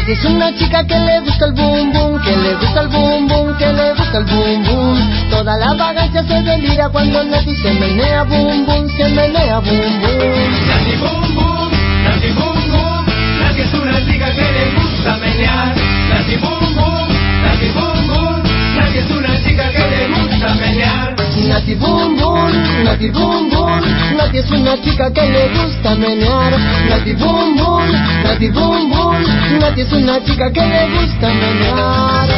Nati es una chica que le gusta el boom boom, que le gusta el boom boom, que le gusta el boom boom. Toda la vagancia se delira cuando Nati se menea boom boom, se menea boom boom. Nati boom boom, Nati boom boom. Nati es una chica que le gusta menear. Nati boom boom, Nati boom boom. Nati es una chica que le gusta menear. Nati boom boom, Nati boom boom. Nati es una chica que le gusta menear. Nati boom boom, Nati boom boom. Nati es una chica que le gusta menear.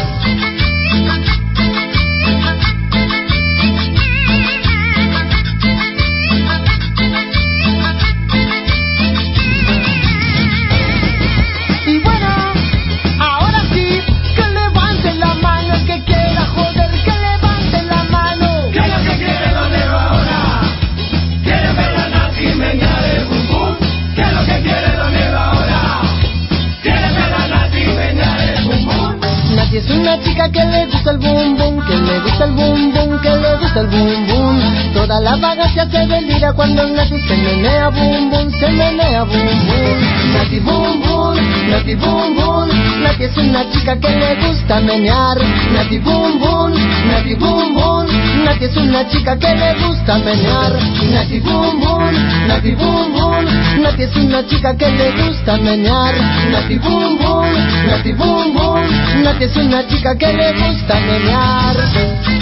Es una chica que le gusta el boom boom, que le gusta el boom boom, que le gusta el boom boom. Toda la vagancia se delira cuando Nati se menea boom boom, se menea boom boom. Nati boom boom, Nati boom boom. Nati es una chica que le gusta menear. Nati boom boom, Nati boom boom. Nati es una chica que le gusta menear. Nati boom boom, Nati boom boom. Nati es una chica que le gusta menear. Nati boom boom, Nati boom boom. Nati es una chica que le gusta menear.